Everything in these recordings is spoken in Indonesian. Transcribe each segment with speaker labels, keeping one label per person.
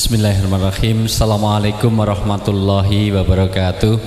Speaker 1: Bismillahirrahmanirrahim. Assalamualaikum warahmatullahi wabarakatuh.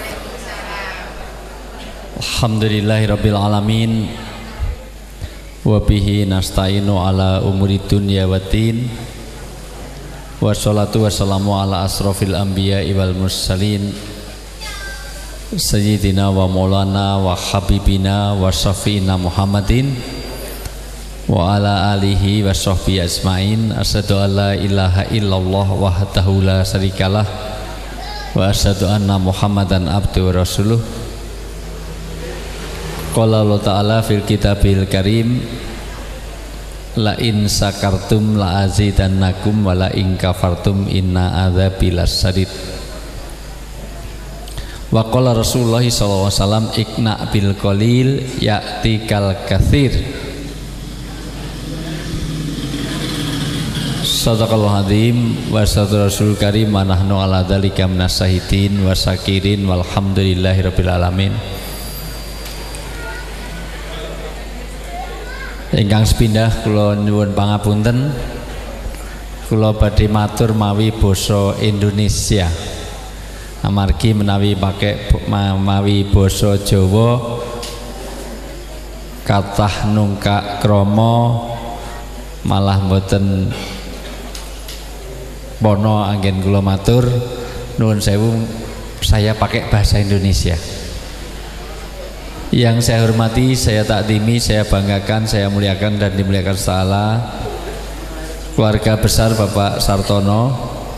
Speaker 1: Alhamdulillahirabbil alamin. Wa bihi nasta'inu ala umuri dunya waddin. Wassalatu wassalamu ala asrofil anbiya'i wal mursalin Sayyidina wa maulana wa habibina wa syafi'ina Muhammadin wa ala alihi wa sahbihi asma'in. Asyhadu an la ilaha illallah wahdahu la syarikalah wa asyhadu anna Muhammadan abduhu wa rasuluh. Qala Allah ta'ala fil kitabil karim, la in sakartum la azidannakum wa la in kafartum inna adzabi lasyadid. Wa qala Rasulullah sallallahu alaihi wasallam ikna bil qalil ya'tikal katsir. Sadaqallahu azim wa sadaqal rasul karim wa nahnu ala dzalika minas syahidin wa syakirin walhamdulillahirabbil alamin. Ingkang sepindah kula nyuwun pangapunten, kula badhe matur mawi basa Indonesia. Amargi menawi pakai mawi basa Jawa kathah nungkak krama malah mboten bono anggen kula matur nuwun sewu, saya pakai bahasa Indonesia. Yang saya hormati, saya takdimi, saya banggakan, saya muliakan dan dimuliakan Allah keluarga besar Bapak Sartono.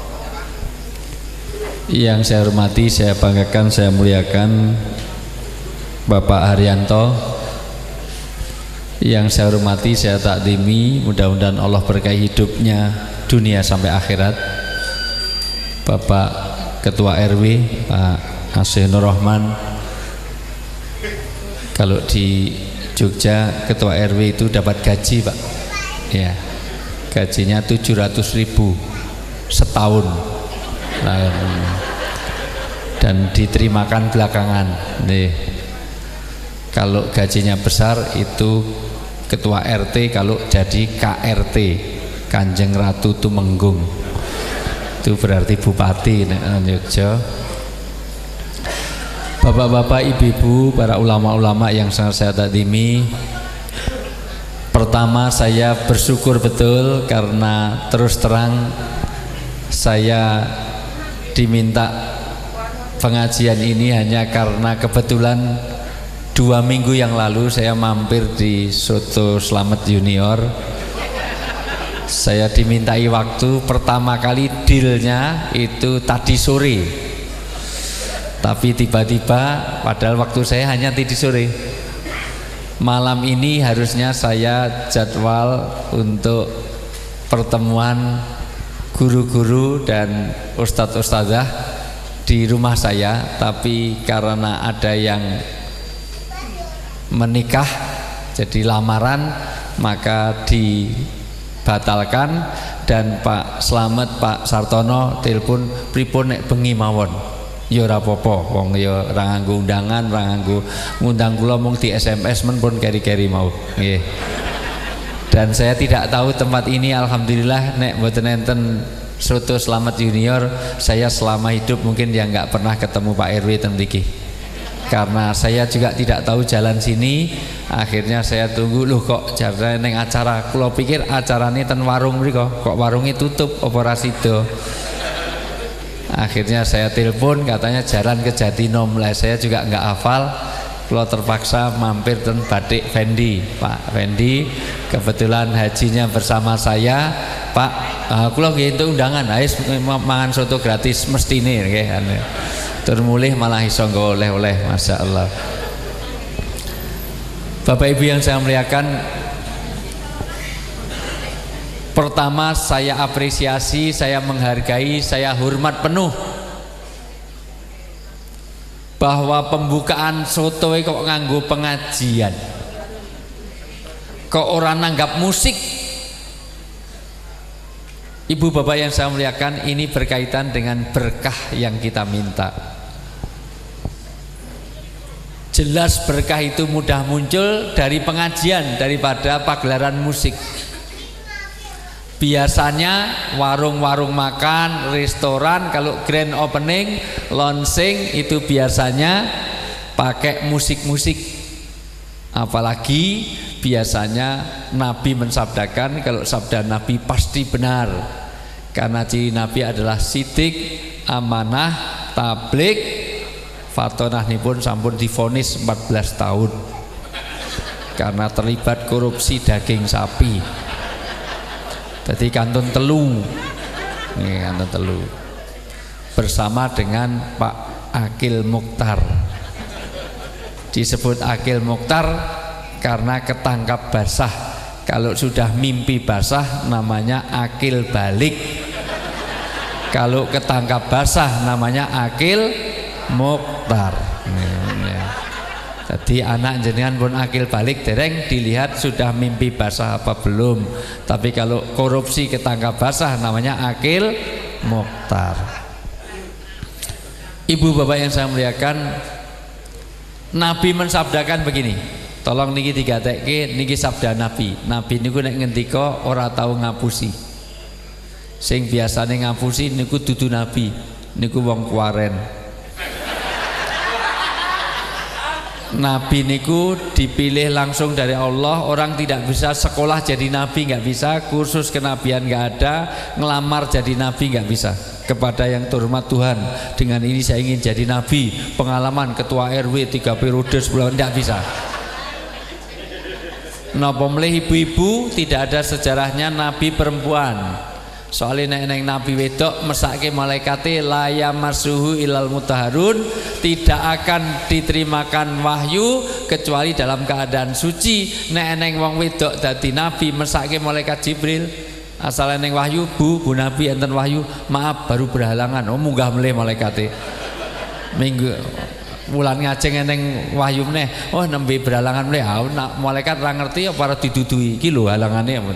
Speaker 1: Yang saya hormati, saya banggakan, saya muliakan Bapak Haryanto. Yang saya hormati, saya takdimi, mudah-mudahan Allah berkahi hidupnya dunia sampai akhirat, Bapak Ketua RW Pak Asih Nur Rahman. Kalau di Jogja Ketua RW itu dapat gaji Pak, ya, gajinya 700.000 setahun dan diterimakan belakangan nih. Kalau gajinya besar itu Ketua RT, kalau jadi KRT Kanjeng Ratu Tumenggung itu berarti bupati Jogja. Bapak-bapak, ibu-ibu, para ulama-ulama yang sangat saya takdimi, pertama saya bersyukur betul karena terus terang saya diminta pengajian ini hanya karena kebetulan 2 minggu yang lalu saya mampir di Soto Slamet Junior. Saya dimintai waktu, pertama kali dealnya itu tadi sore, tapi tiba-tiba padahal waktu saya hanya tadi sore. Malam ini harusnya saya jadwal untuk pertemuan guru-guru dan ustadz-ustadzah di rumah saya, tapi karena ada yang menikah jadi lamaran maka dibatalkan. Dan Pak Slamet, Pak Sartono telepon pripun nek bengi mawon. Ya ora apa-apa, wong ya ora nganggo undangan, ora nganggo ngundang kula mung di SMS men pun keri-keri mau. Nggih. Dan saya tidak tahu tempat ini, alhamdulillah nek mboten enten Soto Slamet Junior, saya selama hidup mungkin yang nggak pernah ketemu Pak RW ten mriki. Karena saya juga tidak tahu jalan sini, akhirnya saya tunggu, loh kok jarane ning acara, kula pikir acarane ten warung mriko, kok warungnya tutup apa ora sida. Akhirnya saya telepon, katanya jalan ke Jatinom. Lah saya juga nggak hafal, kalau terpaksa mampir ten Batik Fendi. Pak Fendi kebetulan hajinya bersama saya. Pak, kula nggih entuk undangan, ais mangan soto gratis mestine nggih. Tur mulih malah iso nggo oleh-oleh, Masya Allah. Bapak Ibu yang saya muliakan, pertama saya apresiasi, saya menghargai, saya hormat penuh bahwa pembukaan soto kok nganggo pengajian, kok orang nanggap musik. Ibu bapak yang saya muliakan, ini berkaitan dengan berkah yang kita minta. Jelas berkah itu mudah muncul dari pengajian daripada pagelaran musik. Biasanya warung-warung makan, restoran kalau grand opening, launching itu biasanya pakai musik-musik. Apalagi biasanya Nabi mensabdakan, kalau sabda Nabi pasti benar. Karena ciri Nabi adalah sidik, amanah, tablik. Fatonah nipun sampun divonis 14 tahun karena terlibat korupsi daging sapi. Jadi kantun telu, ini kantun telu, bersama dengan Pak Akil Mukhtar. Disebut Akil Mukhtar karena ketangkap basah. Kalau sudah mimpi basah namanya akil balik. Kalau ketangkap basah namanya Akil Mukhtar. Jadi anak jenengan pun akil balik dereng dilihat sudah mimpi basah apa belum. Tapi kalau korupsi ketangkap basah namanya Akil Mukhtar. Ibu bapak yang saya muliakan, Nabi mensabdakan begini. Tolong niki digatekke, niki sabda Nabi. Nabi niku nek ngendika ora tau ngapusi. Sing biasane ngapusi niku dudu Nabi, niku wong kuaren. Nabi niku dipilih langsung dari Allah. Orang tidak bisa sekolah jadi nabi, nggak bisa. Kursus kenabian nggak ada. Ngelamar jadi nabi nggak bisa. Kepada yang terhormat Tuhan, dengan ini saya ingin jadi nabi. Pengalaman ketua RW 3 periode sebulan, nggak bisa. Napa melih ibu-ibu tidak ada sejarahnya nabi perempuan. Soalnya neng nabi wedok mesake malaikate la yamassuhu ilal mutahharun, tidak akan diterimakan wahyu kecuali dalam keadaan suci. Neng wong wedok dadi nabi mesake malaikat Jibril. Asal neng wahyu bu nabi enten wahyu, maaf baru berhalangan. Oh munggah melih malaikate. Minggu wulan ngajeng neng wahyu meneh. Oh nembe berhalangan melih. Malaikat ora ngerti apa ora didudui. Iki lho halangane ya.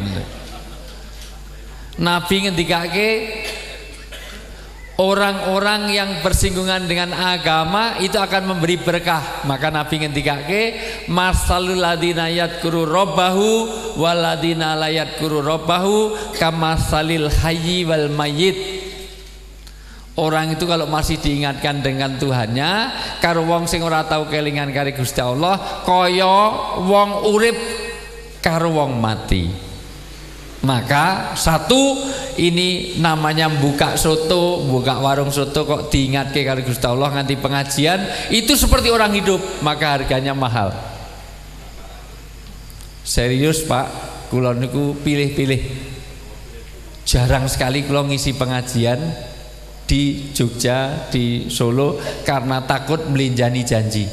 Speaker 1: Nabi ngendikake orang-orang yang bersinggungan dengan agama itu akan memberi berkah. Maka Nabi ngendikake masalul ladina yadhkuru rabbahu waladina la yadhkuru rabbahu kamasalil hayyi wal mayyit. Orang itu kalau masih diingatkan dengan Tuhannya, karo wong sing ora tau kelingan karo Gusti Allah, kaya wong urip karo wong mati. Maka satu, ini namanya buka soto, buka warung soto kok diingatke karo Gusti Allah nganti pengajian, itu seperti orang hidup, maka harganya mahal. Serius Pak, kula niku pilih-pilih. Jarang sekali kula ngisi pengajian di Jogja, di Solo karena takut melinjani janji.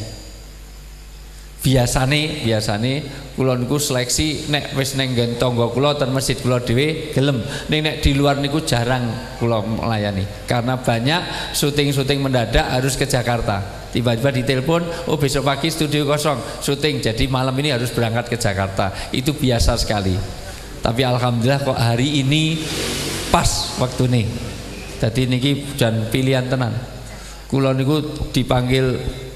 Speaker 1: Biasane kula niku seleksi nek wis neng tangga kula ten masjid kula dhewe gelem. Nek di luar niku jarang kula melayani karena banyak syuting mendadak harus ke Jakarta. Tiba-tiba ditelepon, oh besok pagi studio kosong syuting, jadi malam ini harus berangkat ke Jakarta. Itu biasa sekali. Tapi alhamdulillah kok hari ini pas waktu nih. Jadi niki jan pilihan tenan. Kula niku dipanggil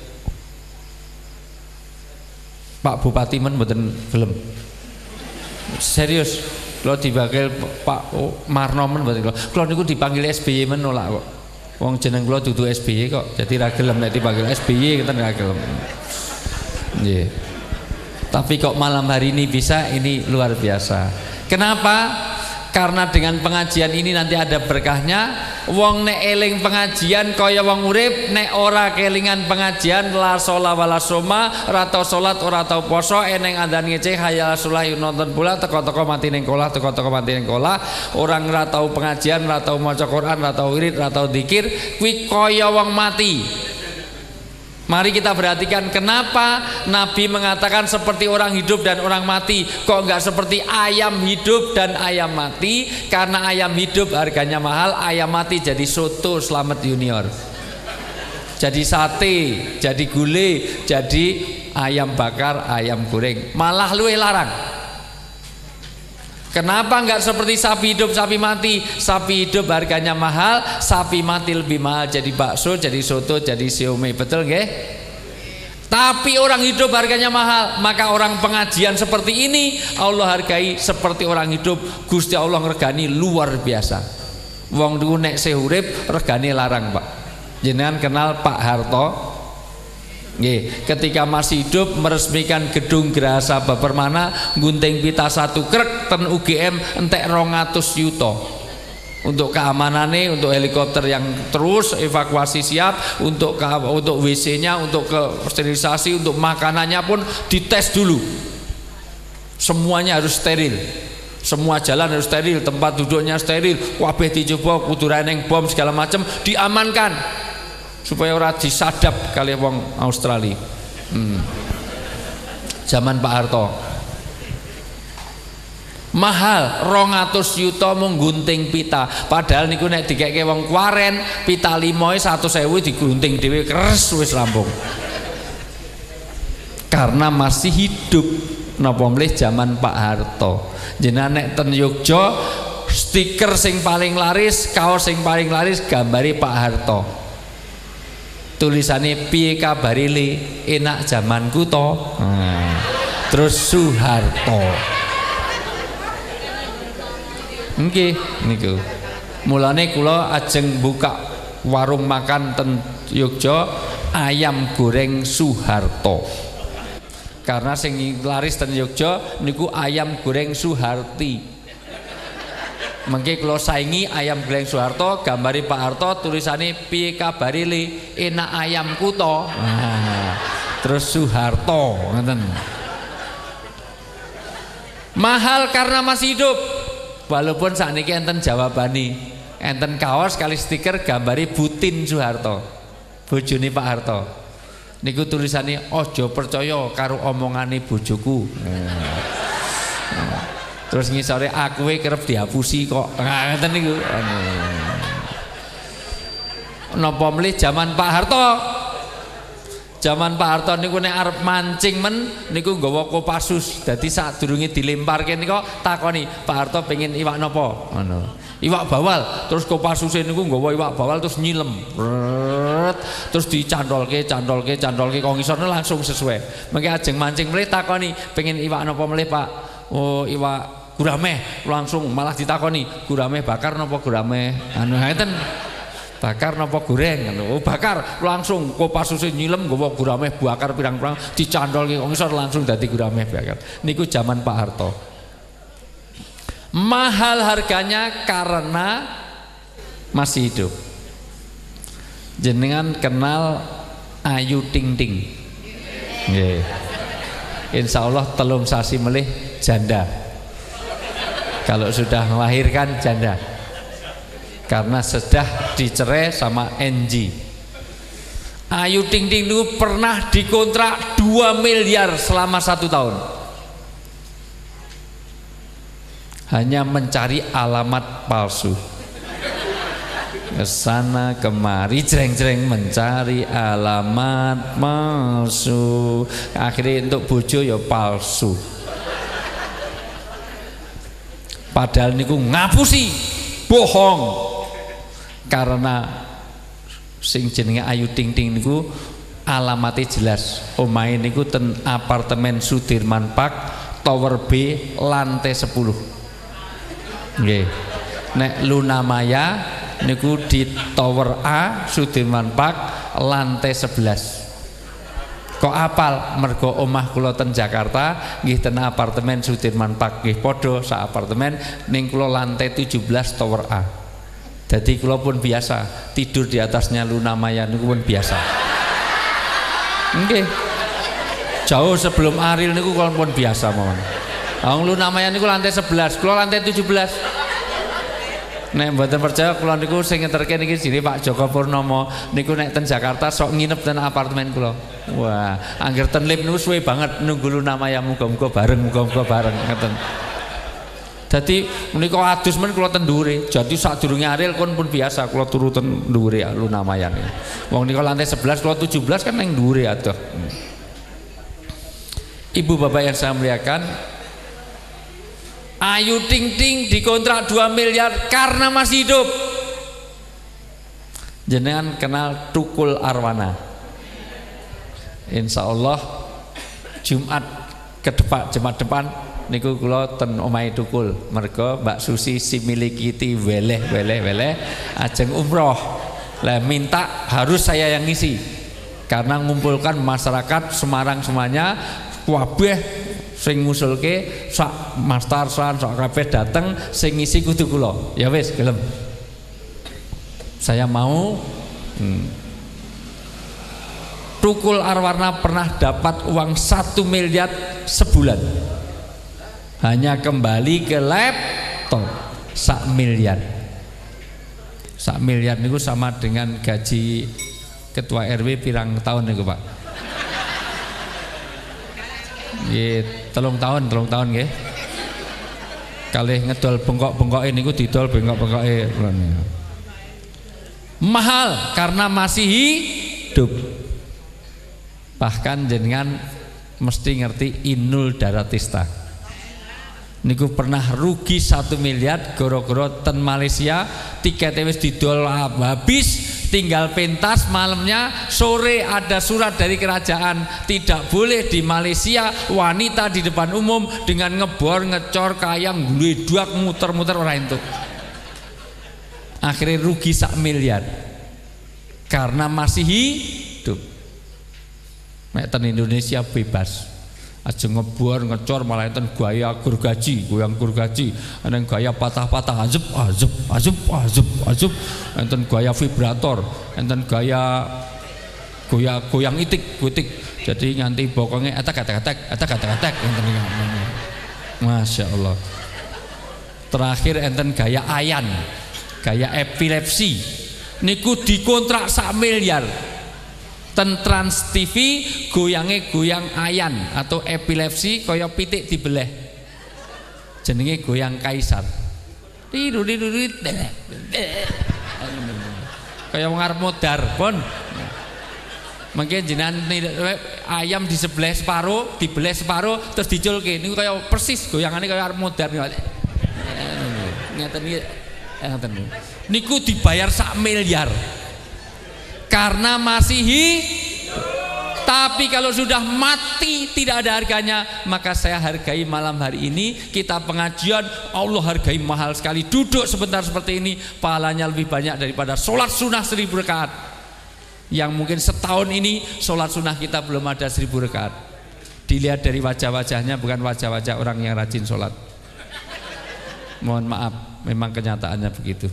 Speaker 1: Pak Bupati men mboten gelem. Serius, kalau dipanggil Pak Marno men mboten gelem. Kalau niku dipanggil SBY men nolak kok. Wong jeneng kula dudu SBY kok. Jadi ra gelem nek dipanggil SBY ngeten ra gelem. Nggih. Tapi kok malam hari ini bisa, ini luar biasa. Kenapa? Karena dengan pengajian ini nanti ada berkahnya. Wong nek eling pengajian kaya wong urip, nek ora kelingan pengajian la sholat wala soma, ora tau salat ora tau poso, eneng andan ngece hayal sulah nonton bola teko-teko mati ning kolah, teko-teko mati ning kolah, orang ora tau pengajian, ora tau maca Quran, ora tau wirid, ora tau dzikir, kuwi kaya wong mati. Mari kita perhatikan kenapa Nabi mengatakan seperti orang hidup dan orang mati. Kok enggak seperti ayam hidup dan ayam mati? Karena ayam hidup harganya mahal, ayam mati jadi soto Slamet Junior, jadi sate, jadi gulai, jadi ayam bakar, ayam goreng, malah luwih larang. Kenapa enggak seperti sapi hidup, sapi mati? Sapi hidup harganya mahal, sapi mati lebih mahal, jadi bakso, jadi soto, jadi siomay. Betul nggih? Tapi orang hidup harganya mahal. Maka orang pengajian seperti ini Allah hargai seperti orang hidup. Gusti Allah ngergani luar biasa. Wong niku nek sehurip regane larang, Pak. Jenengan kenal Pak Harto? Nggih, ketika masih hidup meresmikan gedung Geraha Sabah Permana, gunting pita 1 krek ten UGM entek 200 yuta. Untuk keamanannya, untuk helikopter yang terus evakuasi siap, untuk WC-nya, untuk ke sterilisasi, untuk makanannya pun dites dulu. Semuanya harus steril. Semua jalan harus steril, tempat duduknya steril, kabeh dicoba kudu reneng bom segala macam diamankan supaya ora disadap kali wong Australia. Zaman Pak Harto. Mahal 200 yuta mung gunting pita. Padahal niku nek dikeke wong kuaren pita 5 100.000 digunting dhewe keres wis rampung. Karena masih hidup. Napa mlih zaman Pak Harto. Jenengan nek ten Yogya stiker sing paling laris, kaos sing paling laris gambari Pak Harto. Tulisannya piye kabare le, enak zamanku to. Terus Soeharto. Nggih niku. Mulane kula ajeng buka warung makan ten Yogya ayam goreng Soeharto. Karena sing laris ten Yogya niku ayam goreng Suharti. Mengke kula saingi ayam goreng Soeharto, gambari Pak Harto, tulisane piye kabare le, enak ayamku to. Terus Soeharto ngoten. Mahal karena masih hidup. Walaupun sakniki enten jawabane, enten kaos kali stiker gambari Butin Soeharto, bojone Pak Harto. Niku tulisannya ojo percaya karo omongane bojoku. Terus ngisore aku kerep dihapusi kok. Ngoten niku. Napa mlih zaman Pak Harto? Zaman Pak Harto niku nek arep mancing men niku nggawa Kopassus. Dadi sadurunge dilemparke niku takoni, "Pak Harto pengen iwak napa?" Ngono. Iwak bawal, terus Kopassus niku nggawa iwak bawal terus nyilem. Terus dicandolke kok ngisore langsung sesuai. Mengke ajeng mancing mlih takoni, "Pengen iwak napa mlih, Pak?" "Oh, iwak gurameh." Langsung malah ditakoni, "Gurameh bakar napa gurameh?" Anu ngeten. Bakar napa goreng? Oh, bakar. Langsung Kopassus nyilem nggawa gurameh bakar pirang-pirang dicandolke kok ngisor langsung dadi gurameh bakar. Niku zaman Pak Harto. Mahal harganya karena masih hidup. Jenengan kenal Ayu Ting Ting? Nggih. Insyaallah telung sasi melih janda. Kalau sudah melahirkan janda. Karena sudah dicerai sama NG. Ayu Ting Ting itu pernah dikontrak 2 miliar selama 1 tahun. Hanya mencari alamat palsu. Kesana kemari jreng-jreng mencari alamat palsu. Akhirnya untuk bojo ya palsu. Padahal niku ngapusi, bohong. Karena sing jenenge Ayu Ting Ting niku alamatnya jelas. Omahe niku ten apartemen Sudirman Park, Tower B, lantai 10. Nggih. Nek Luna Maya niku di Tower A Sudirman Park lantai 11. Kok apal? Mergo omah kula ten Jakarta nggih ten apartemen Sudirman Park nggih padha sak apartemen ning kula lantai 17 Tower A. Jadi kula pun biasa tidur di atasnya Luna Maya niku pun biasa. Nggih. Jauh sebelum Ariel niku kula pun biasa mawon. Wong Luna Maya niku lantai 11, kula lantai 17. Nek mboten percaya kula niku sing ngeterke niki jenenge Pak Joko Purnomo niku nek ten Jakarta sok nginep ten apartemen kula. Wah, angger ten lip niku suwe banget nunggu Luna Maya muga-muga bareng ngeten. Dadi menika adus men kula ten dhuwure. Jadi sadurunge Ariel pun biasa kula turu ten dhuwure Luna Maya niku. Wong niku lantai 11 kula 17 kan ning dhuwure adoh. Ibu bapak yang saya muliakan, Ayu Ting Ting dikontrak 2 miliar karena masih hidup. Jenengan kenal Tukul Arwana? Insyaallah Jumat depan niku kula ten omahe Tukul, mergo Mbak Susi similikiti weleh ajeng umroh. Lah minta harus saya yang ngisi karena ngumpulkan masyarakat Semarang semuanya kabeh sing ngusulke sak mastarsan sak kabeh dateng sing ngisi kudu kula. Ya wis gelem. Saya mau Tukul Arwarna pernah dapat uang 1 miliar sebulan. Hanya kembali ke laptop 1 miliar. 1 miliar niku sama dengan gaji ketua RW pirang tahun niku, Pak? Nggih, 3 tahun nggih. Kalih ngedol bengkok-bengkoke niku didol bengkok-bengkoke. Mahal karena masih hidup. Bahkan jenengan mesti ngerti Inul Daratista niku pernah rugi 1 miliar goro-goro ten Malaysia, tiketnya wis didol habis, tinggal pentas malamnya. Sore ada surat dari kerajaan tidak boleh di Malaysia wanita di depan umum dengan ngebor ngecor kayang glueduak muter-muter orang itu. Akhirnya rugi 1 miliar karena masih hidup. Nek ten Indonesia bebas aja ngebor ngecor malah enten gaya gergaji, goyang gergaji, enten gaya patah-patah azub, enten gaya vibrator, enten gaya goyang itik. Jadi nganti bokongnya etek enten. Masya Allah. Terakhir enten gaya ayan, gaya epilepsi. Niku dikontrak 1 miliar. Ten Trans TV goyange goyang ayan atau epilepsi kaya pitik dibeleh. Jenenge goyang kaisar. Kaya wong arep modar, pun. Mungkin jenengan ayam di sebelah separuh, dibeleh separuh terus diculke. Niku kaya persis goyangane kaya arep modar. Ngeten niku dibayar 1 miliar. Karena masih hidup. Tapi kalau sudah mati tidak ada harganya. Maka saya hargai malam hari ini kita pengajian, Allah hargai mahal sekali. Duduk sebentar seperti ini pahalanya lebih banyak daripada sholat sunnah 1000 rakaat. Yang mungkin setahun ini sholat sunnah kita belum ada 1000 rakaat. Dilihat dari wajah-wajahnya, bukan wajah-wajah orang yang rajin sholat. Mohon maaf, memang kenyataannya begitu.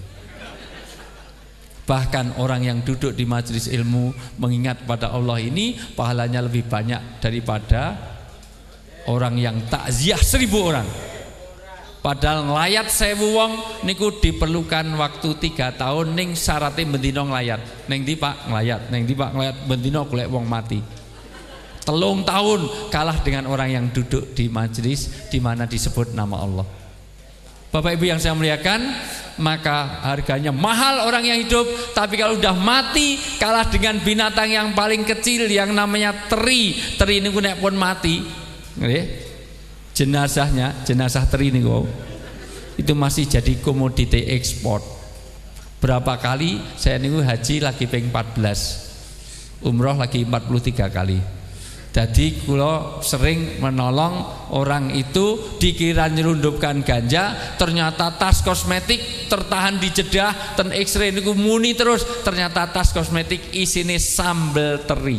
Speaker 1: Bahkan orang yang duduk di majelis ilmu mengingat pada Allah ini pahalanya lebih banyak daripada orang yang takziah 1000 orang. Padahal ngelayat 1000 wong niku diperlukan waktu 3 tahun ning syaratnya bendino ngelayat. Ning ndi Pak ngelayat, ning ndi Pak ngelayat bendino golek wong mati. 3 tahun kalah dengan orang yang duduk di majelis di mana disebut nama Allah. Bapak Ibu yang saya muliakan, maka harganya mahal orang yang hidup. Tapi kalau udah mati kalah dengan binatang yang paling kecil yang namanya teri. Teri ini nek pun mati, jenazah teri ini itu masih jadi komoditi ekspor. Berapa kali saya niku haji lagi ping 14, umroh lagi 43 kali. Jadi kula sering menolong orang itu dikira nyelundupkan ganja, ternyata tas kosmetik tertahan di jedah, ten X-ray niku muni terus, ternyata tas kosmetik isine sambel teri.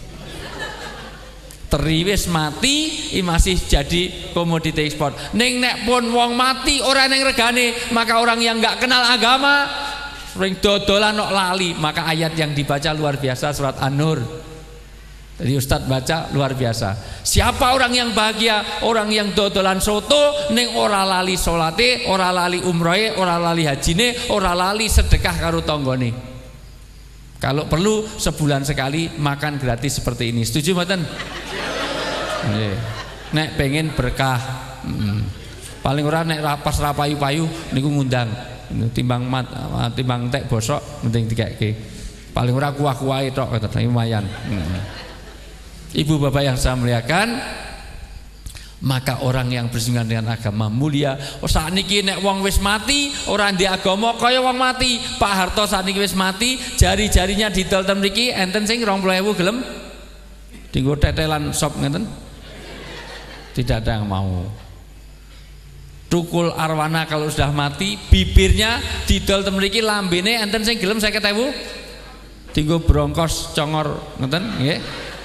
Speaker 1: Teri wis mati, masih jadi komoditi ekspor. Ning nek pun wong mati ora ning regane, maka orang yang enggak kenal agama sering dodolan kok lali, maka ayat yang dibaca luar biasa surat An-Nur. Jadi Ustadz baca luar biasa. Siapa orang yang bahagia? Orang yang dodolan soto ning ora lali salate, ora lali umrohe, ora lali hajine, ora lali sedekah karo tanggane. Kalau perlu sebulan sekali makan gratis seperti ini. Setuju mboten? Nggih. Nek pengen berkah. Paling ora nek pas ra payu-payu niku ngundang. Timbang tek bosok mending dikeke. Paling ora kuah-kuahe tok lumayan. Ibu bapak yang saya muliakan, maka orang yang bersinggungan dengan agama mulia. Saat niki nek wong wis mati orang di agama kaya wong mati. Pak Harto saat niki wis mati, jari-jarinya didol ten mriki enten sing 20.000 gelem Tinggo tetelan sop ngeten. Tidak ada yang mau. Tukul arwana kalau sudah mati, bibirnya didol ten mriki, lambene enten sing gelem 50.000. Tinggo brongkos congor ngeten nggih.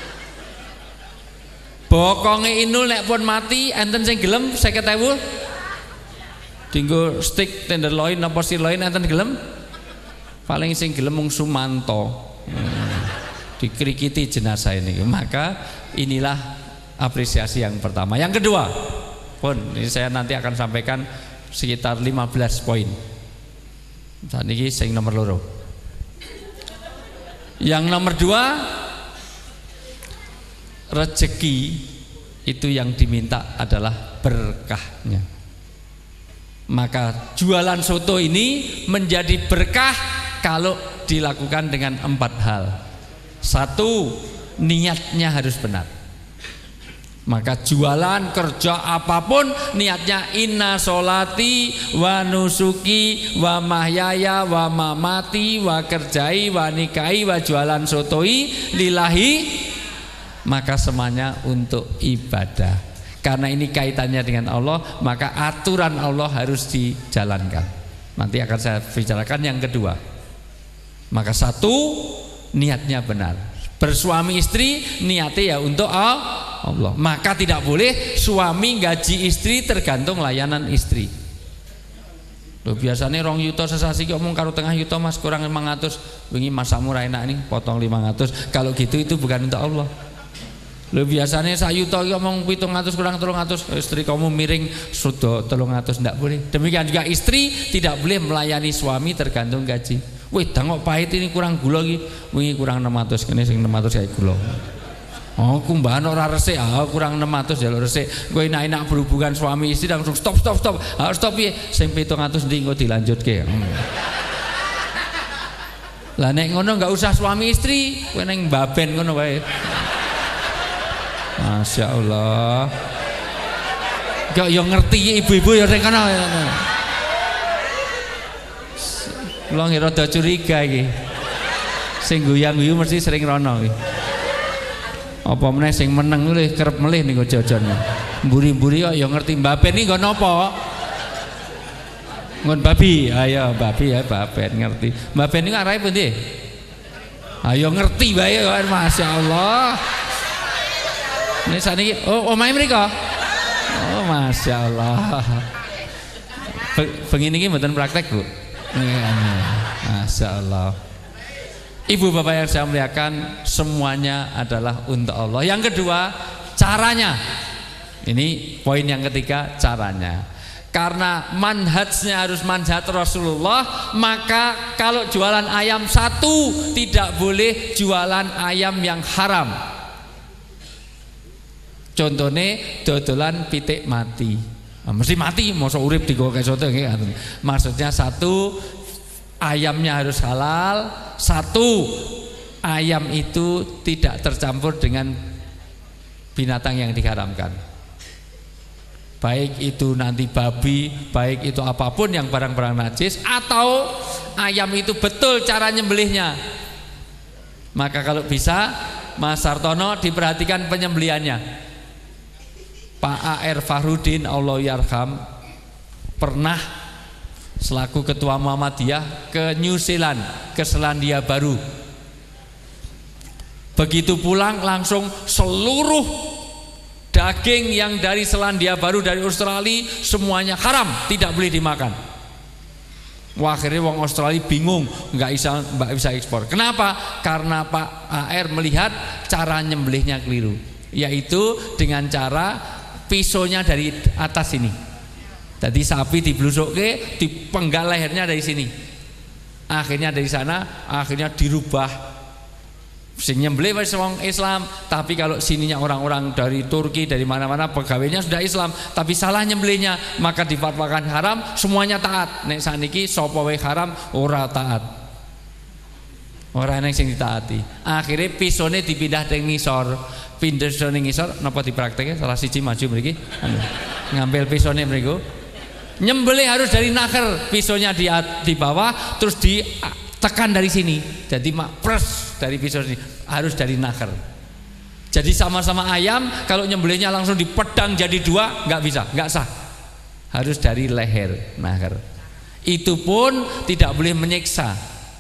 Speaker 1: Bokonge Inul nek pun mati enten sing gelem 50.000. Tinggo stick tenderloin apa sirloin enten gelem? Paling sing gelem mung Sumanto. Dikrikiti jenazah ini. Maka inilah apresiasi yang pertama. Yang kedua, pun ini saya nanti akan sampaikan sekitar 15 poin. Saat ini sing nomor loro. Yang nomor 2, rezeki itu yang diminta adalah berkahnya. Maka jualan soto ini menjadi berkah kalau dilakukan dengan 4 hal. 1, niatnya harus benar. Maka jualan, kerja apapun niatnya inna solati wa nusuki wa mahyaya wa mamati wa kerjai wa nikahi wa jualan sotoi lillahi, maka semuanya untuk ibadah. Karena ini kaitannya dengan Allah, maka aturan Allah harus dijalankan. Nanti akan saya bicarakan yang kedua. Maka 1, niatnya benar. Bersuami istri niatnya ya untuk Allah. Maka tidak boleh suami gaji istri tergantung layanan istri. Loh, biasanya 2 yuta sesasi ki omong karo 1/2 yuta Mas, kurang 500. Wingi masakmu ra enak nih, potong 500. Kalau gitu itu bukan untuk Allah. Loh, biasanya 1 yuta ki omong 700 kurang 300. Istri kamu miring sudah 300, tidak boleh. Demikian juga istri tidak boleh melayani suami tergantung gaji. Wih, tangok pahit ini kurang gula ki. Wingi kurang 600, kene sing 600 kayak gula. Oh, kumbahan ora resik, kurang 600 jalur resik. Kowe enak-enak berhubungan suami istri langsung stop. Harus stop piye? Sing 700 ndi engko dilanjutke. Lah nek ngono enggak usah suami istri, kowe ning mbaben ngono wae. Masya Allah. Kok yo ngerti ibu-ibu ya ning kono. Kula rada curiga iki. Sing guyang-guyu mesti sering rono iki. Apa meneh sing meneng kuwi kerep melih niku jajan. Mburi-mburi kok ya ngerti mbaben iki nggo napa? Ngon babi. Ayo babi ya baben ngerti. Mbaben niku arahe pundi? Ayo ngerti bae kok masyaallah. Ini saniki omahe mriko. Oh masyaallah. Bengi niki mboten praktek, Bu. Masya Allah. Ibu bapak yang saya muliakan, semuanya adalah untuk Allah. Yang kedua, caranya. Ini poin yang ketiga, caranya. Karena manhajnya harus manhaj Rasulullah, maka kalau jualan ayam 1 tidak boleh jualan ayam yang haram. Contohnya dodolan pitik mati. Mesti mati, masa urip digowo soto nggih. Maksudnya 1, ayamnya harus halal. 1, ayam itu tidak tercampur dengan binatang yang diharamkan. Baik itu nanti babi, baik itu apapun yang barang-barang najis, atau ayam itu betul cara nyembelihnya. Maka kalau bisa Mas Sartono diperhatikan penyembelihannya. Pak A.R. Fahrudin Allah yarham pernah selaku ketua Muhammadiyah ke New Zealand, ke Selandia Baru. Begitu pulang langsung seluruh daging yang dari Selandia Baru, dari Australia, semuanya haram, tidak boleh dimakan. Wah, akhirnya wong Australia bingung, nggak bisa ekspor. Kenapa? Karena Pak A.R. melihat cara nyembelihnya keliru, yaitu dengan cara pisaunya dari atas sini. Jadi sapi diblusukke, dipenggal lehernya dari sini. Akhirnya dari sana, akhirnya dirubah. Sing nyembelih wis wong Islam, tapi kalau sininya orang-orang dari Turki, dari mana-mana pegawainya sudah Islam, tapi salah nyembelihnya, maka difatwakan haram, semuanya taat. Nek saniki sapa wae haram ora taat. Ora enek sing ditaati. Akhirnya pisone dipindah teng ngisor. Pindah pisone ngisor napa dipraktekke salah siji maju mriki. Ngambil pisone mriku. Nyembelih harus dari naker, pisaunya di bawah, terus ditekan dari sini. Jadi mak pres dari pisau ini harus dari naker. Jadi sama-sama ayam, kalau nyembelihnya langsung dipedang jadi dua, nggak bisa, nggak sah. Harus dari leher, nahar. Itu pun tidak boleh menyiksa.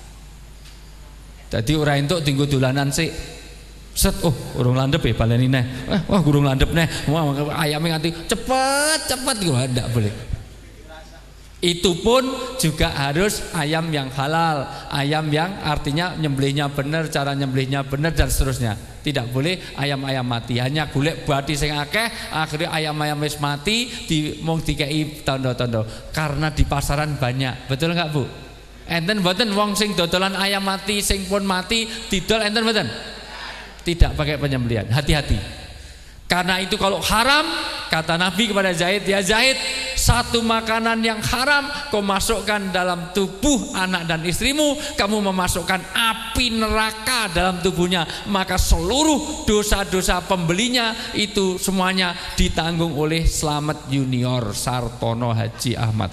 Speaker 1: Jadi orang itu tinggal dolanan sih. Set, oh urung landep ya baleni neh. Wah urung landep neh. Wah ayamnya nganti cepet gua ndak boleh. Itu pun juga harus ayam yang halal, ayam yang artinya nyembelihnya benar, cara nyembelihnya benar dan seterusnya. Tidak boleh ayam-ayam mati. Hanya golek bati sing akeh, akhirnya ayam-ayam wis mati mung dikei tondo-tondo. Karena di pasaran banyak. Betul enggak, Bu? Enten mboten wong sing dodolan ayam mati sing pun mati didol enten mboten? Tidak pakai penyembelihan. Hati-hati. Karena itu kalau haram, kata Nabi kepada Zaid, ya Zaid, satu makanan yang haram kau masukkan dalam tubuh anak dan istrimu, kamu memasukkan api neraka dalam tubuhnya, maka seluruh dosa-dosa pembelinya itu semuanya ditanggung oleh Slamet Junior Sartono Haji Ahmad.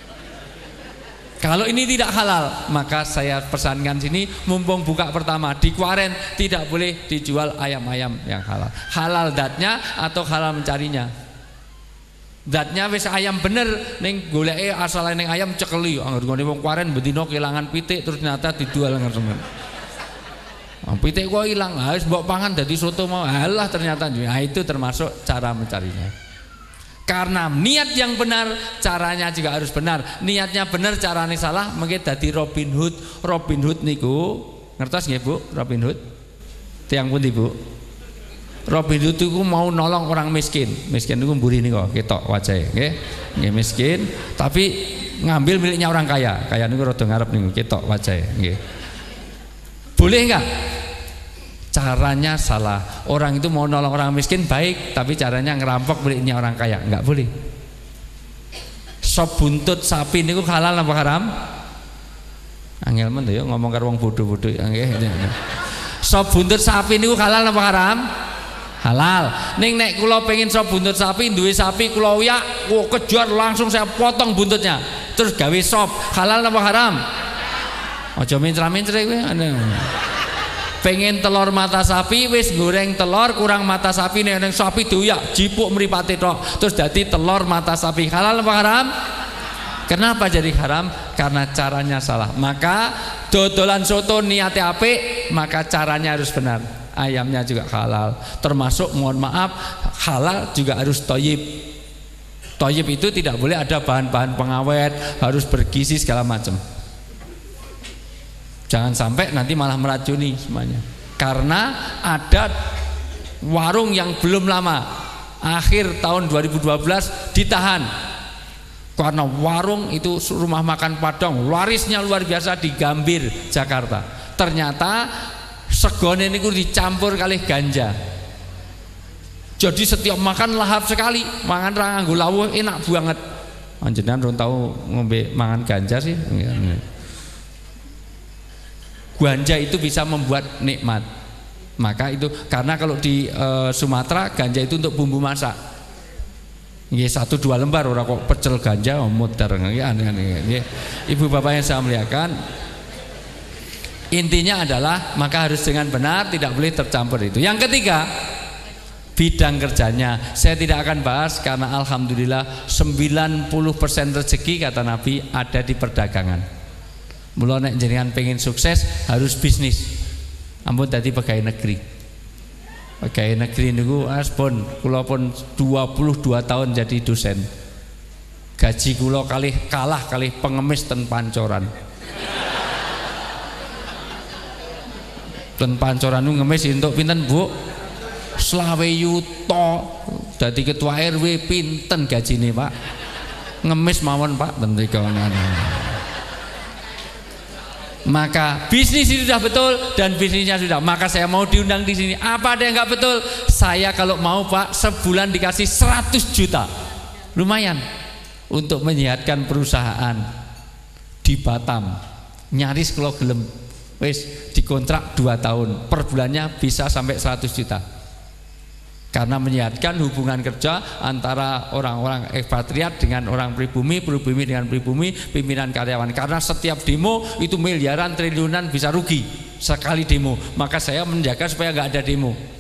Speaker 1: Kalau ini tidak halal, maka saya pesankan sini, mumpung buka pertama di Kuaren tidak boleh dijual ayam-ayam yang halal. Halal datnya atau halal mencarinya. Datnya wis ayam bener, ning goleke asal ning ayam cekeli. Angger ngene wong Kuaren bendina kelangan pitik terus ternyata dijual ngono. Pitik kok ilang, wis mbok pangan dadi soto mau. Halah ternyata. Nah, itu termasuk cara mencarinya. Karena niat yang benar, caranya juga harus benar. Niatnya benar, caranya salah, mungkin dadi Robin Hood. Robin Hood niku, ngertos nggih Bu? Robin Hood. Tiang pundi Bu? Robin Hood itu mau nolong orang miskin. Miskin niku mburi niku ketok wajahe, nggih. Nggih miskin, tapi ngambil miliknya orang kaya. Kaya niku rada ngarep niku ketok wajahe, nggih. Boleh enggak? Caranya salah. Orang itu mau nolong orang miskin baik, tapi caranya ngerampok miliknya orang kaya, enggak boleh. Sop buntut sapi niku halal apa haram? Angel men ya ngomong karo wong bodho-bodho nggih. Sop buntut sapi niku halal apa haram? Halal. Ning nek kula pengen sop buntut sapi, duwe sapi kula uyak, kejar langsung saya potong buntutnya, terus gawe sop, halal apa haram? Aja mincer-mincer kowe. Pengen telur mata sapi, wis goreng telur kurang mata sapi, neng sapi diuyak jipuk mripate tok terus dadi telur mata sapi, halal apa haram? Kenapa jadi haram? Karena caranya salah. Maka dodolan soto niatnya apik, maka caranya harus benar. Ayamnya juga halal, termasuk mohon maaf halal juga harus thayyib. Thayyib itu tidak boleh ada bahan-bahan pengawet, harus bergizi segala macam. Jangan sampai nanti malah meracuni semuanya. Karena ada warung yang belum lama, akhir tahun 2012 ditahan. Karena warung itu rumah makan Padang, larisnya luar biasa di Gambir, Jakarta. Ternyata segone niku dicampur kali ganja. Jadi setiap makan lahap sekali, mangan ra nganggo lawuh enak banget. Panjenengan ron tau ngombe mangan ganja sih? Ganja itu bisa membuat nikmat. Maka itu karena kalau di Sumatera ganja itu untuk bumbu masak. Nggih 1-2 lembar ora kok pecel ganja muter nggih aneh-aneh. Ibu bapak yang saya muliakan, intinya adalah maka harus dengan benar, tidak boleh tercampur itu. Yang ketiga, bidang kerjanya saya tidak akan bahas karena alhamdulillah 90% rezeki kata Nabi ada di perdagangan. Mula nek jenengan pengen sukses harus bisnis. Ampun tadi pegawai negeri. Pegawai negeri niku aspun kula pun 22 tahun jadi dosen. Gaji kula kalah kalih pengemis ten Pancoran. Ten Pancoran niku ngemis entuk pinten, Bu? 20 yuta. Dadi ketua RW pinten gajine, Pak? Ngemis mawon, Pak, ten mriko. Maka bisnis itu sudah betul dan bisnisnya sudah. Maka saya mau diundang di sini. Apa ada yang nggak betul? Saya kalau mau Pak sebulan dikasih 100 juta, lumayan untuk menyehatkan perusahaan di Batam. Nyaris kalau gelem, wis dikontrak 2 tahun, per bulannya bisa sampai 100 juta. Karena menyehatkan hubungan kerja antara orang-orang ekspatriat dengan orang pribumi, pribumi dengan pribumi, pimpinan karyawan. Karena setiap demo itu miliaran, triliunan bisa rugi sekali demo. Maka saya menjaga supaya nggak ada demo.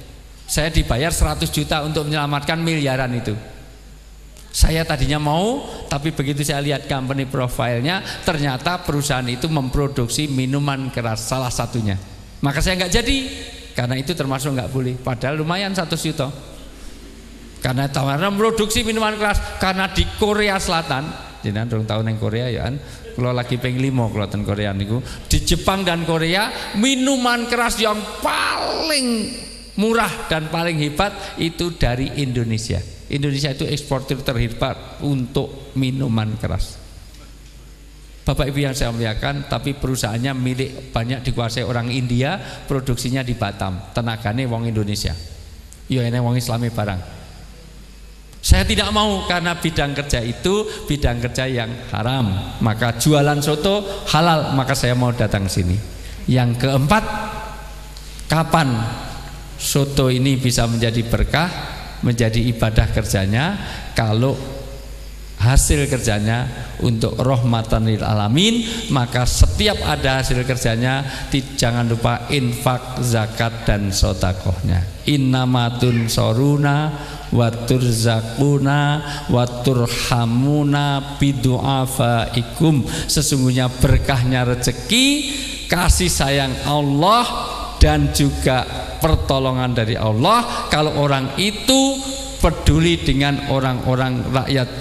Speaker 1: Saya dibayar 100 juta untuk menyelamatkan miliaran itu. Saya tadinya mau, tapi begitu saya lihat company profile-nya, ternyata perusahaan itu memproduksi minuman keras salah satunya. Maka saya nggak jadi, karena itu termasuk nggak boleh. Padahal lumayan 100 juta. Karena tawaran memproduksi minuman keras, karena di Korea Selatan, jenengan dong tahun yang Korea ya kan, kalau lagi peng 5 kalau ten Korea niku, di Jepang dan Korea minuman keras yang paling murah dan paling hebat itu dari Indonesia. Indonesia itu eksportir terhebat untuk minuman keras. Bapak Ibu yang saya muliakan, tapi perusahaannya milik banyak dikuasai orang India, produksinya di Batam, tenagane wong Indonesia. Yo ene wong Islami barang. Saya tidak mau karena bidang kerja itu bidang kerja yang haram. Maka jualan soto halal, maka saya mau datang sini. Yang keempat, kapan soto ini bisa menjadi berkah, menjadi ibadah kerjanya? Kalau hasil kerjanya untuk rahmatan lil alamin, maka setiap ada hasil kerjanya jangan lupa infak, zakat dan sedekahnya. Innamatun soruna waturzakuna waturhamuna bidu'afaikum. Sesungguhnya berkahnya rezeki, kasih sayang Allah dan juga pertolongan dari Allah kalau orang itu peduli dengan orang-orang rakyat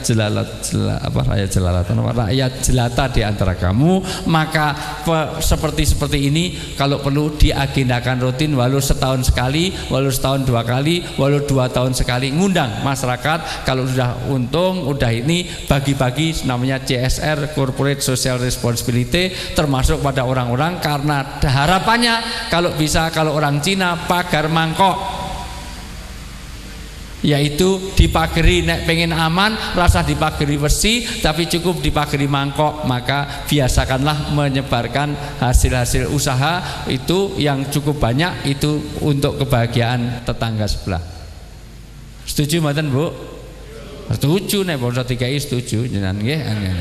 Speaker 1: jelata di antara kamu. Maka seperti ini kalau perlu diagendakan rutin, walau setahun sekali, walau setahun 2 kali, walau 2 tahun sekali, ngundang masyarakat. Kalau sudah untung, udah ini bagi-bagi, namanya CSR, Corporate Social Responsibility, termasuk pada orang-orang, karena harapannya kalau bisa, kalau orang Cina pagar mangkok, yaitu dipagari, nek pengen aman rasa dipagari besi, tapi cukup dipagari mangkok. Maka biasakanlah menyebarkan hasil-hasil usaha itu yang cukup banyak, itu untuk kebahagiaan tetangga sebelah. Setuju mboten Bu? Setuju, nek bangsa DKI setuju jenengan nggih.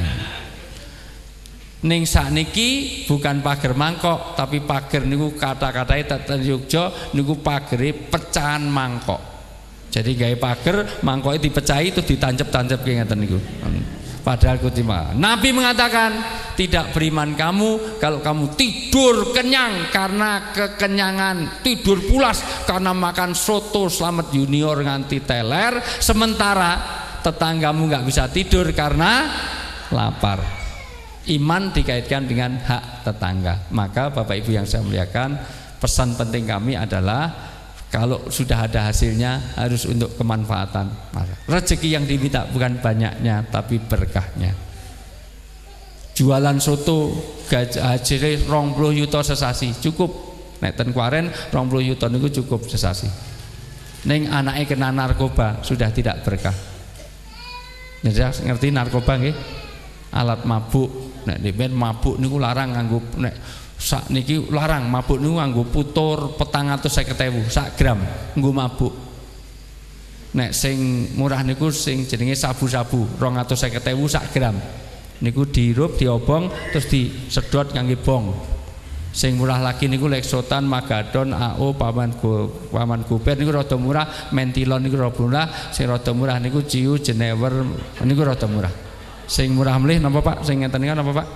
Speaker 1: Ning sakniki bukan pager mangkok, tapi pager niku kata-katane teten Yogya niku pagere pecahan mangkok. Jadi gawe pager, mangkoknya dipecahi itu ditancap-tancap kayak ngeten niku. Padahal kutima Nabi mengatakan, tidak beriman kamu kalau kamu tidur kenyang karena kekenyangan, tidur pulas karena makan soto Slamet Junior nganti teler, sementara tetanggamu nggak bisa tidur karena lapar. Iman dikaitkan dengan hak tetangga. Maka Bapak Ibu yang saya muliakan, pesan penting kami adalah kalau sudah ada hasilnya harus untuk kemanfaatan. Rezeki yang diminta bukan banyaknya, tapi berkahnya. Jualan soto hasilnya 20 yuta sesasi cukup. Nek ten kuaren 20 yuta niku cukup sesasi. Ning anake kena narkoba sudah tidak berkah. Ngerti narkoba nggih? Alat mabuk. Nek dhewe mabuk niku larang nganggo, nek sak niki larang mabuk niku nganggo putur 450.000 sak gram nggo mabuk. Nek sing murah niku sing jenenge sabu-sabu 250.000 sak gram. Niku diirup, diobong, terus disedot ngangge bong. Sing murah lagi niku Lexotan, Magadon, AO, Paman Guber niku rada murah, Mentilon niku rada murah, sing rada murah niku Ciu, Jenewer niku rada murah. Sing murah mlih napa Pak? Sing ngeten niku napa Pak?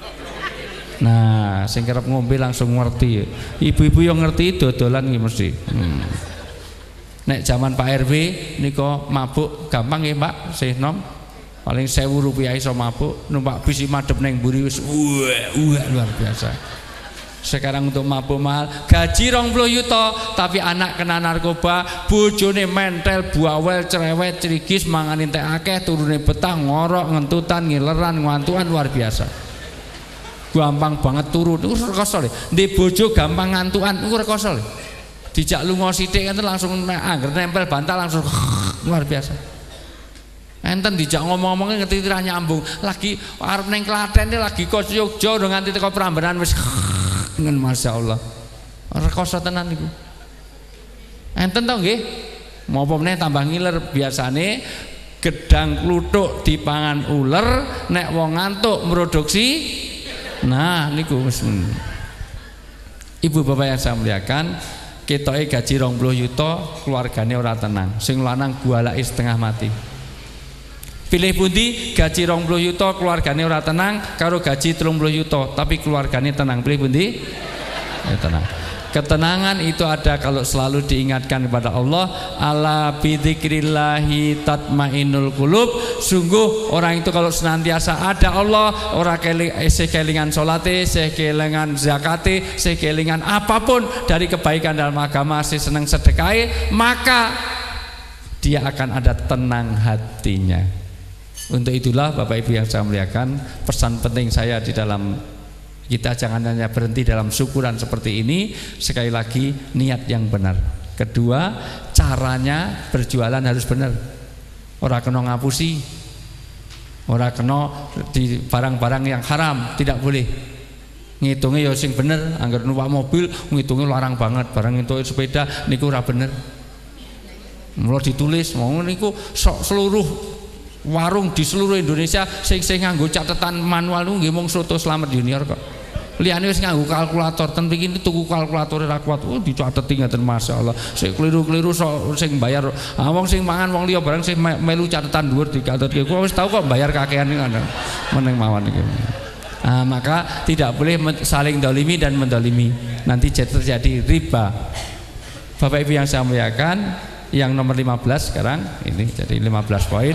Speaker 1: Nah, sing kerep ngombe langsung ngerti. Ibu-ibu yang ngerti dodolan iki mesti. Nek zaman Pak RW nika mabuk gampang nggih Pak, sih nom. Paling 1.000 rupiah iso mabuk, numpak bis madhep neng mburi wis luar biasa. Sekarang untuk mabuk mahal, gaji 20 yuta, tapi anak kena narkoba, bojone mentel, buawel, cerewet, cerigis, manganin teh akeh, turune betah, ngorok, ngentutan, ngileran, ngantuan luar biasa. Gampang banget turun, itu rekoso le. Di bojo gampang ngantuan, itu rekoso le. Dijak lunga sithik enten langsung angger nempel bantal langsung luar biasa. Enten dijak ngomong-ngomongnya ngerti ra nyambung. Lagi arep ning Klaten lagi kos Yogya udah nganti teko Prambanan wis ngen masyaallah. Rekoso tenan niku. Enten to nggih? Mopo meneh tambah ngiler biasane gedang kluthuk dipangan uler, nek wong ngantuk produksi. Nah niku Ibu Bapak yang saya muliakan, ketoke gaji 20 juta, keluargane ora tenang. Sing lanang gualake setengah mati. Pilih pundi? Gaji 20 juta, keluargane ora tenang, karo gaji 30 juta, tapi keluargane tenang. Pilih pundi? Ya, tenang. Ketenangan itu ada kalau selalu diingatkan kepada Allah. Ala bidzikrillahi tatmainnul qulub. Sungguh orang itu kalau senantiasa ada Allah, ora kelingan salate, kelingan zakate, kelingan apapun dari kebaikan dalam agama, seneng sedekahe, maka dia akan ada tenang hatinya. Untuk itulah Bapak Ibu yang saya muliakan, pesan penting saya di dalam kita jangan hanya berhenti dalam syukuran seperti ini. Sekali lagi, niat yang benar. Kedua, caranya berjualan harus benar. Ora kena ngapusi, ora kena di barang-barang yang haram, tidak boleh. Ngitungnya ya sing bener. Angger numpak mobil ngitungnya larang banget. Barang itu sepeda niku ora bener. Mula ditulis mau niku seluruh warung di seluruh Indonesia sing nganggo catatan manual niku nggih mung Soto Slamet Junior kok. Liyane wis nganggo kalkulator, ten mriki tuku kalkulator ra kuat. Oh dicateti ngaten masyaallah. Sing kliru-kliru sing bayar. Wong sing mangan wong liya barang sing melu catatan dhuwur dicathetke. Kuwi wis tau kok bayar kakean ngono. Meneng mawon iki. Maka tidak boleh saling dolimi dan mendolimi. Nanti terjadi riba. Bapak Ibu yang saya muliakan, yang nomor 15 sekarang ini jadi 15 poin.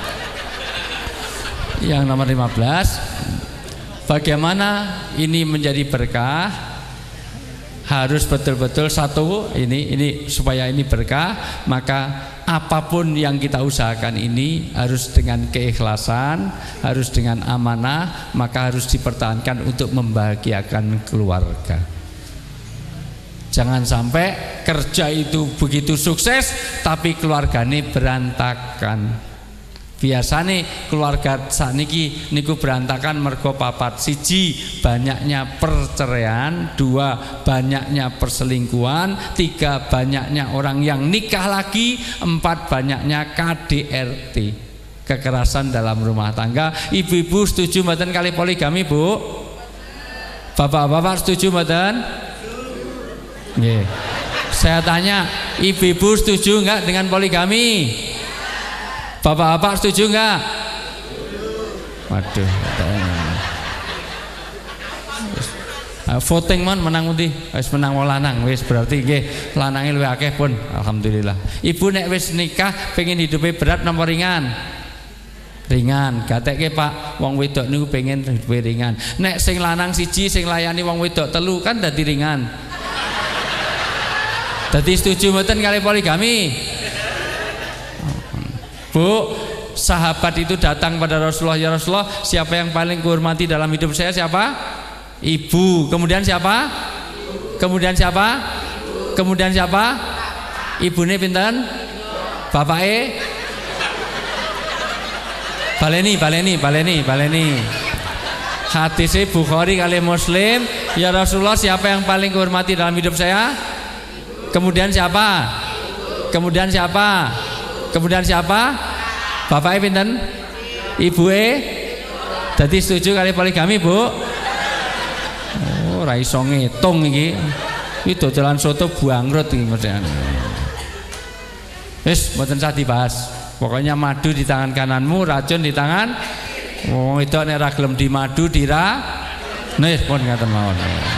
Speaker 1: Yang nomor 15, bagaimana ini menjadi berkah? Harus betul-betul satu, ini supaya ini berkah, maka apapun yang kita usahakan ini harus dengan keikhlasan, harus dengan amanah, maka harus dipertahankan untuk membahagiakan keluarga. Jangan sampai kerja itu begitu sukses tapi keluargane berantakan. Biasane keluarga sakniki niku berantakan mergo papat. Siji, banyaknya perceraian. Dua, banyaknya perselingkuhan. Tiga, banyaknya orang yang nikah lagi. Empat, banyaknya KDRT, kekerasan dalam rumah tangga. Ibu-ibu setuju mboten kali poligami, Bu? Bapak-bapak setuju mboten? Nggih. Saya tanya, ibu-ibu setuju enggak dengan poligami? Bapak-bapak setuju enggak? Waduh. Voting mon menang pundi? Wis menang wong lanang, wis berarti nggih lanange luwih akeh pun. Alhamdulillah. Ibu nek wis nikah pengen hidupe berat napa ringan? Ringan. Gatekke Pak, wong wedok niku pengen hidupe ringan. Nek sing lanang siji sing layani wong wedok telu kan dadi ringan. Dadi setuju mboten kali poligami? Bu, sahabat itu datang pada Rasulullah, ya Rasulullah, siapa yang paling kuhormati dalam hidup saya? Siapa? Ibu. Kemudian siapa? Kemudian siapa? Kemudian siapa? Ibune pinten? Bapake? Baleni. Hadis Bukhari kali Muslim, ya Rasulullah, siapa yang paling kuhormati dalam hidup saya? Kemudian siapa? Kemudian siapa? Kemudian siapa? Bapaknya pinten? Ibuke? Dadi setuju kali poligami, Bu? Oh, ora iso ngitung iki. Iki dodolan soto bangkrut iki mestine. Wis mboten usah dibahas. Pokoknya madu di tangan kananmu, racun di tangan. Wong itu nek ora gelem dimadu dira. Nih pun ngaten mawon.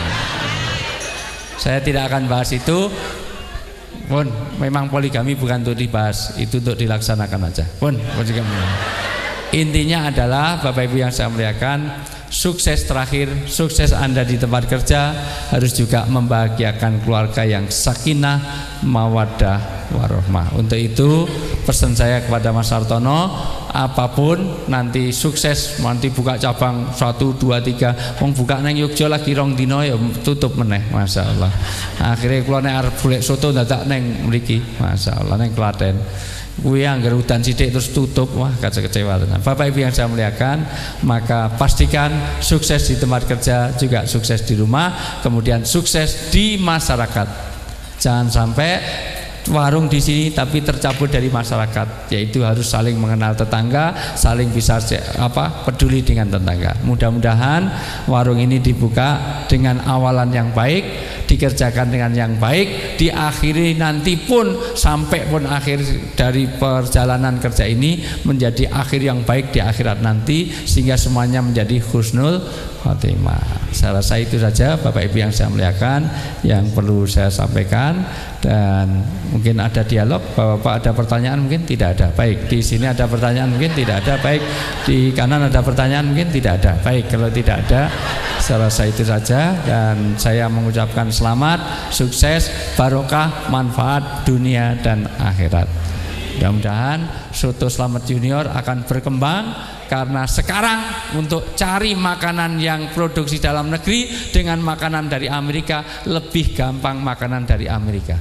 Speaker 1: Saya tidak akan bahas itu. Pun memang poligami bukan untuk dibahas, itu untuk dilaksanakan aja. Pun intinya adalah Bapak Ibu yang saya muliakan, sukses terakhir, sukses Anda di tempat kerja harus juga membahagiakan keluarga yang sakinah, mawaddah, warahmah. Untuk itu pesan saya kepada Mas Sartono, apapun nanti sukses, nanti buka cabang 1, 2, 3, wong buka nang Yogya lagi 2 dina ya tutup meneh, masyaallah. Akhirnya kula nek arep golek soto dadak nang mriki, masyaallah nang Klaten. Kuwi anggar udan sithik terus tutup, wah kecewa tenan. Bapak Ibu yang saya muliakan, maka pastikan sukses di tempat kerja juga sukses di rumah, kemudian sukses di masyarakat. Jangan sampai warung di sini tapi tercabut dari masyarakat, yaitu harus saling mengenal tetangga, saling bisa peduli dengan tetangga. Mudah-mudahan warung ini dibuka dengan awalan yang baik dikerjakan dengan yang baik, diakhiri nanti pun sampai pun akhir dari perjalanan kerja ini menjadi akhir yang baik di akhirat nanti, sehingga semuanya menjadi husnul khotimah. Saya rasa itu saja Bapak Ibu yang saya muliakan yang perlu saya sampaikan. Dan mungkin ada dialog, Bapak ada pertanyaan mungkin tidak ada. Baik, di sini ada pertanyaan mungkin tidak ada. Baik, di kanan ada pertanyaan mungkin tidak ada. Baik, kalau tidak ada, saya rasa itu saja. Dan saya mengucapkan selamat, sukses, barokah, manfaat dunia dan akhirat. Mudah-mudahan Soto Slamet Junior akan berkembang, karena sekarang untuk cari makanan yang produksi dalam negeri dengan makanan dari Amerika lebih gampang makanan dari Amerika.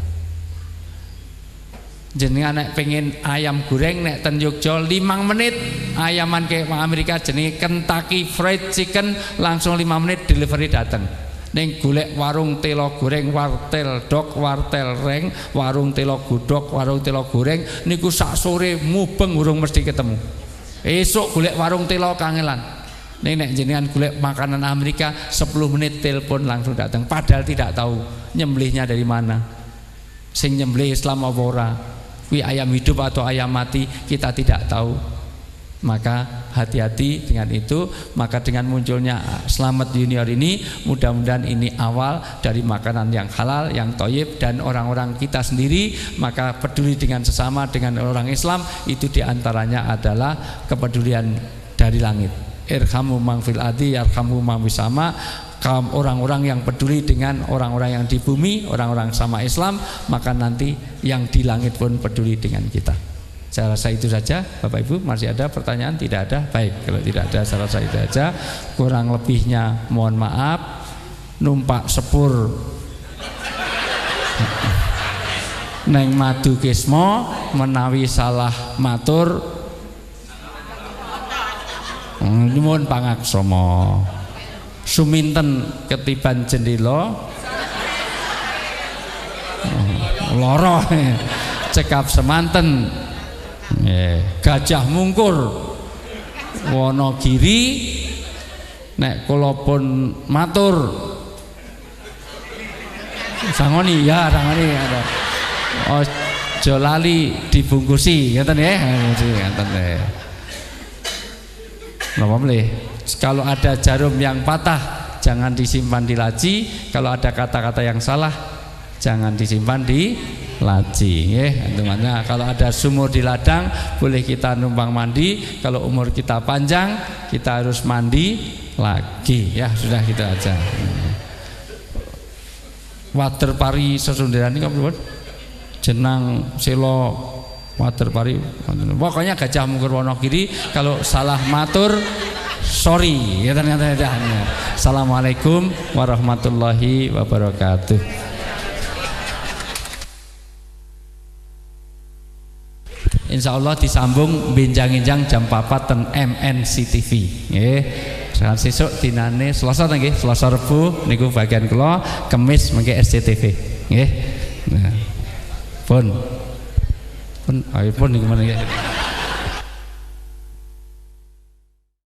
Speaker 1: Jenengan nek pengen ayam goreng nek ten Yogya 5 menit ayaman ke Amerika jenenge Kentucky Fried Chicken, langsung 5 menit delivery datang. Ning golek warung telo goreng, wartel dok, wartel reng, warung telo godok, warung telo goreng niku sak sore mubeng urung mesti ketemu. Esok golek warung telo kangelan. Ning nek jenengan golek makanan Amerika 10 menit telepon langsung datang, padahal tidak tahu nyembelihnya dari mana. Sing nyembelih Islam apa ora? Kuwi ayam hidup atau ayam mati kita tidak tahu. Maka hati-hati dengan itu. Maka dengan munculnya Slamet Junior ini, mudah-mudahan ini awal dari makanan yang halal, yang thayyib, dan orang-orang kita sendiri maka peduli dengan sesama, dengan orang Islam itu diantaranya adalah kepedulian dari langit. Irhamu man fil ardi yarhamu man fis sama. Kaum orang-orang yang peduli dengan orang-orang yang di bumi, orang-orang sama Islam, maka nanti yang di langit pun peduli dengan kita. Saya rasa itu saja. Bapak Ibu masih ada pertanyaan? Tidak ada? Baik, kalau tidak ada saya rasa itu saja. Kurang lebihnya mohon maaf. Numpak sepur neng madu kismo menawi salah matur nyuwun pangaksama. Suminten ketiban jendela loro cekap semanten. Gajah mungkur Wonogiri nek kula pun matur sangoni ya, sangoni ada. Aja lali dibungkusi ngoten nggih, ngoten nggih. Napa mleh? Kalau ada jarum yang patah jangan disimpan di laci, kalau ada kata-kata yang salah jangan disimpan di laci, teman-teman. Kalau ada sumur di ladang boleh kita numpang mandi, kalau umur kita panjang kita harus mandi lagi, ya sudah gitu aja. Water pari sesundaran ini kapan? Jenang selo water pari, pokoknya Gajah Mungkur Wonogiri. Kalau salah matur sorry ya, ternyata. Assalamualaikum warahmatullahi wabarakatuh. Insya Allah disambung benjang-benjang jam 4 ten MNC TV. Nggih. Sekarang sesuk dinane Selasa nggih, Selasa Rebu niku bagian kula, Kamis mengke SCTV. Nggih. Nah. Pun ayo pun niku meneh.